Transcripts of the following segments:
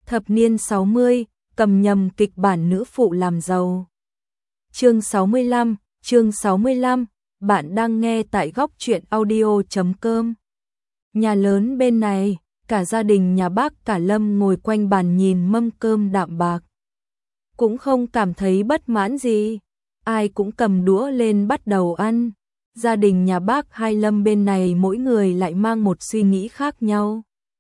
Thập niên 60, cầm nhầm kịch bản nữ phụ làm giàu. Chương 65, bạn đang nghe tại góc truyện audio.com. Nhà lớn bên này, cả gia đình nhà bác cả Lâm ngồi quanh bàn nhìn mâm cơm đạm bạc. Cũng không cảm thấy bất mãn gì, ai cũng cầm đũa lên bắt đầu ăn. Gia đình nhà bác Hai Lâm bên này mỗi người lại mang một suy nghĩ khác nhau.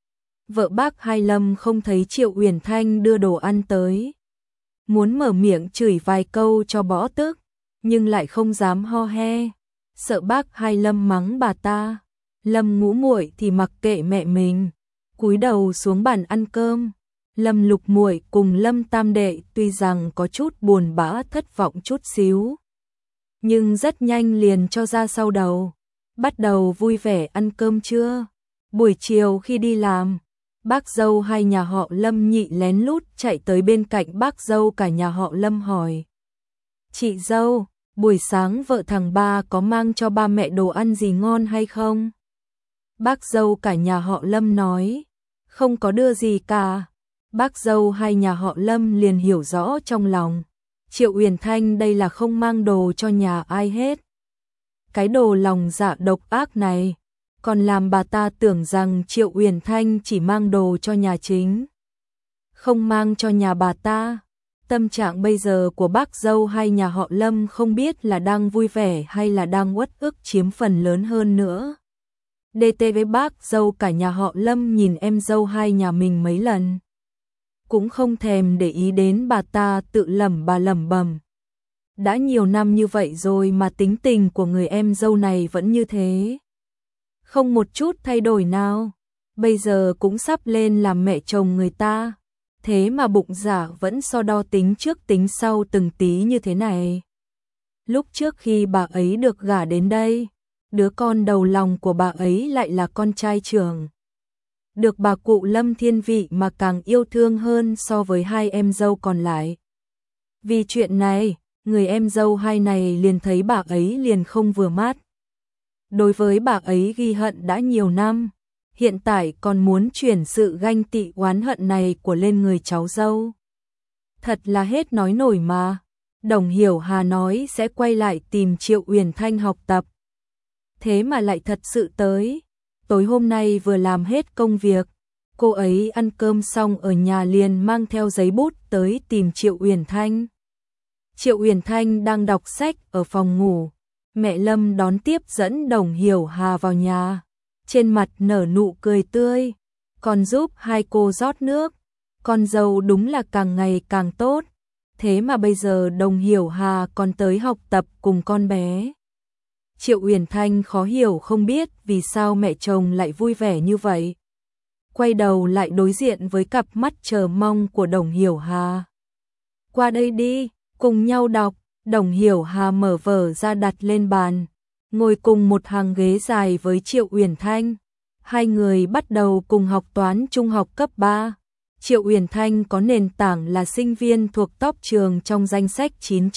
Vợ bác Hai Lâm không thấy Triệu Uyển Thanh đưa đồ ăn tới. Muốn mở miệng chửi vài câu cho bỏ tức, nhưng lại không dám ho he, sợ bác Hai Lâm mắng bà ta. Lâm Ngũ Muội thì mặc kệ mẹ mình, cúi đầu xuống bàn ăn cơm. Lâm Lục Muội cùng Lâm Tam Đệ tuy rằng có chút buồn bã thất vọng chút xíu, nhưng rất nhanh liền cho ra sau đầu, bắt đầu vui vẻ ăn cơm trưa. Buổi chiều khi đi làm, bác dâu hai nhà họ Lâm nhị lén lút chạy tới bên cạnh bác dâu cả nhà họ Lâm hỏi: "Chị dâu, buổi sáng vợ thằng ba có mang cho ba mẹ đồ ăn gì ngon hay không?" Bác dâu cả nhà họ Lâm nói: "Không có đưa gì cả." Bác dâu hai nhà họ Lâm liền hiểu rõ trong lòng, Triệu Uyển Thanh đây là không mang đồ cho nhà ai hết. Cái đồ lòng dạ độc ác này, còn làm bà ta tưởng rằng Triệu Uyển Thanh chỉ mang đồ cho nhà chính, không mang cho nhà bà ta. Tâm trạng bây giờ của bác dâu hai nhà họ Lâm không biết là đang vui vẻ hay là đang uất ức chiếm phần lớn hơn nữa. DT với bác dâu cả nhà họ Lâm nhìn em dâu hai nhà mình mấy lần, cũng không thèm để ý đến bà ta tự lẩm bẩm. Đã nhiều năm như vậy rồi mà tính tình của người em dâu này vẫn như thế, không một chút thay đổi nào. Bây giờ cũng sắp lên làm mẹ chồng người ta, thế mà bụng dạ vẫn so đo tính trước tính sau từng tí như thế này. Lúc trước khi bà ấy được gả đến đây, đứa con đầu lòng của bà ấy lại là con trai trưởng, được bà cụ Lâm thiên vị mà càng yêu thương hơn so với hai em dâu còn lại. Vì chuyện này, người em dâu hai này liền thấy bà ấy liền không vừa mắt. Đối với bà ấy ghi hận đã nhiều năm, hiện tại còn muốn chuyển sự ganh tị oán hận này của lên người cháu dâu. Thật là hết nói nổi mà. Đồng Hiểu Hà nói sẽ quay lại tìm Triệu Uyển Thanh học tập, thế mà lại thật sự tới. Tối hôm nay vừa làm hết công việc, cô ấy ăn cơm xong ở nhà liền mang theo giấy bút tới tìm Triệu Uyển Thanh. Triệu Uyển Thanh đang đọc sách ở phòng ngủ, mẹ Lâm đón tiếp dẫn Đồng Hiểu Hà vào nhà, trên mặt nở nụ cười tươi, còn giúp hai cô rót nước. Con dâu đúng là càng ngày càng tốt, thế mà bây giờ Đồng Hiểu Hà còn tới học tập cùng con bé. Triệu Uyển Thanh khó hiểu không biết vì sao mẹ chồng lại vui vẻ như vậy. Quay đầu lại đối diện với cặp mắt chờ mong của Đồng Hiểu Hà. "Qua đây đi, cùng nhau đọc." Đồng Hiểu Hà mở vở ra đặt lên bàn, ngồi cùng một hàng ghế dài với Triệu Uyển Thanh. Hai người bắt đầu cùng học toán trung học cấp 3. Triệu Uyển Thanh có nền tảng là sinh viên thuộc top trường trong danh sách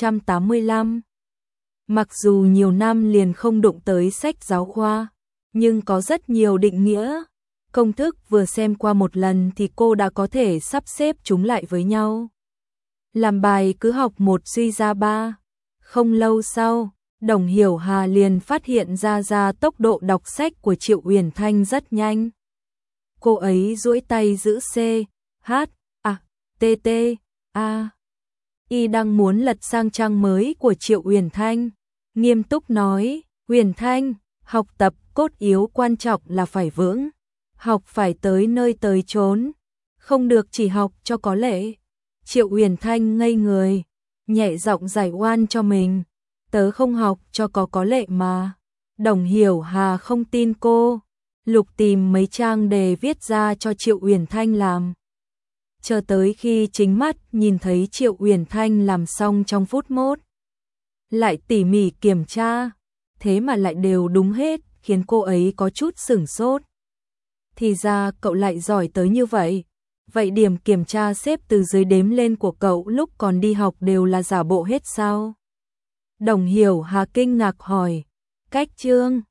985. Mặc dù nhiều năm liền không đụng tới sách giáo khoa, nhưng có rất nhiều định nghĩa, công thức vừa xem qua một lần thì cô đã có thể sắp xếp chúng lại với nhau. Làm bài cứ học một suy ra ba. Không lâu sau, Đồng Hiểu Hà liền phát hiện ra tốc độ đọc sách của Triệu Uyển Thanh rất nhanh. Cô ấy duỗi tay giữ C, H, A, T, T, A. Y đang muốn lật sang trang mới của Triệu Uyển Thanh, nghiêm túc nói: "Uyển Thanh, học tập cốt yếu quan trọng là phải vững, học phải tới nơi tới chốn, không được chỉ học cho có lệ." Triệu Uyển Thanh ngây người, nhẹ giọng giải oan cho mình: "Tớ không học cho có lệ mà." Đồng Hiểu Hà không tin cô, lục tìm mấy trang đề viết ra cho Triệu Uyển Thanh làm. Chờ tới khi chính mắt nhìn thấy Triệu Uyển Thanh làm xong trong phút mốt, lại tỉ mỉ kiểm tra, thế mà lại đều đúng hết, khiến cô ấy có chút sửng sốt. Thì ra cậu lại giỏi tới như vậy. Vậy điểm kiểm tra xếp từ dưới đếm lên của cậu lúc còn đi học đều là giả bộ hết sao? Đồng Hiểu Hà kinh ngạc hỏi. Cách chương